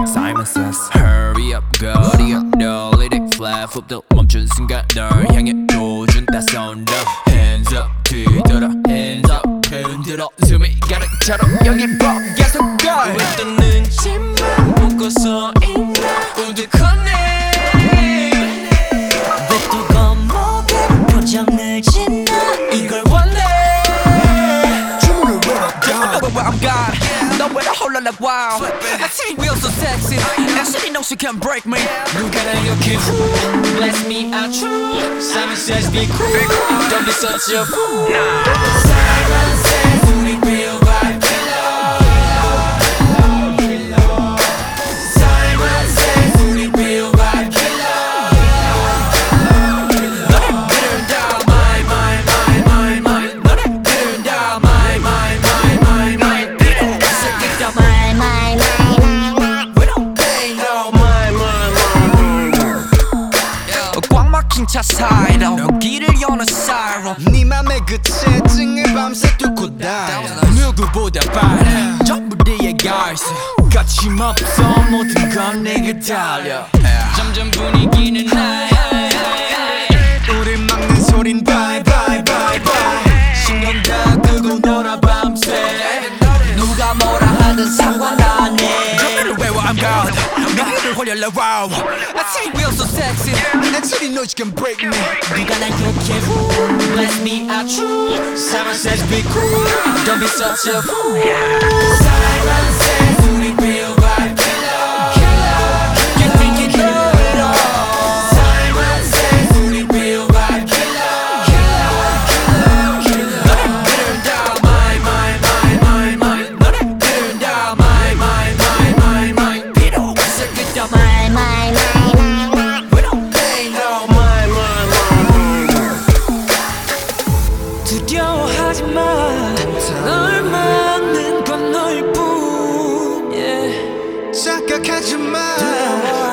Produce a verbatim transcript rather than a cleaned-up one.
Simon Says Hurry up 거리가 널리리 Flat foot도 멈춘 순간 널 향해 도준다 쏜다 Hands up 뒤돌아 Hands up 흔들어 숨이 가는 처럼 여기 봐 계속 가 왜 또 눈치만 보고 서 있나 우두커네 왜 또 겁먹은 표정을 짓나 이걸 원해 주문을 원한다 Where I'm gone 너왜 나 홀라 like wow I see real so sexy And she knows she can break me 누가 날 이렇게 Bless me out true Simon says be cool Don't be such a fool Simon says 우리 real vibe killer Simon says 우리 real vibe killer 너를 그른다 my my my my my 너를 그른다 my my my my my 그린다 my my my my We don't pay no my my my my 꽉 막힌 차 사이로 여기를 여는 사이로 네 맘의 끝에 찡을 밤새 뚫고 다녀 누구보다 빠른 전부 네가 있어 거침없어 모든 건 내게 달려 점점 분위기는 high 우릴 막는 소린 bye bye bye bye 신경 다 끄고 놀아 밤새 누가 뭐라 하든 상관 안 해 그대로 외워 I'm God 너희를 홀려라 wow I see real so sexy And she knows she can break me 누가 날 이렇게 Bless me out true Simon says be cool Don't be such a fool Simon says 우리 real vibe killer You think you know it all Simon says 우리 real vibe killer 너를 그른다 my my my my my 너를 그른다 my my my my my 필요 없어 그저 my my my my my We don't pay no my my my my 두려워하지마 널 막는 건 너일뿐 yeah. 착각하지마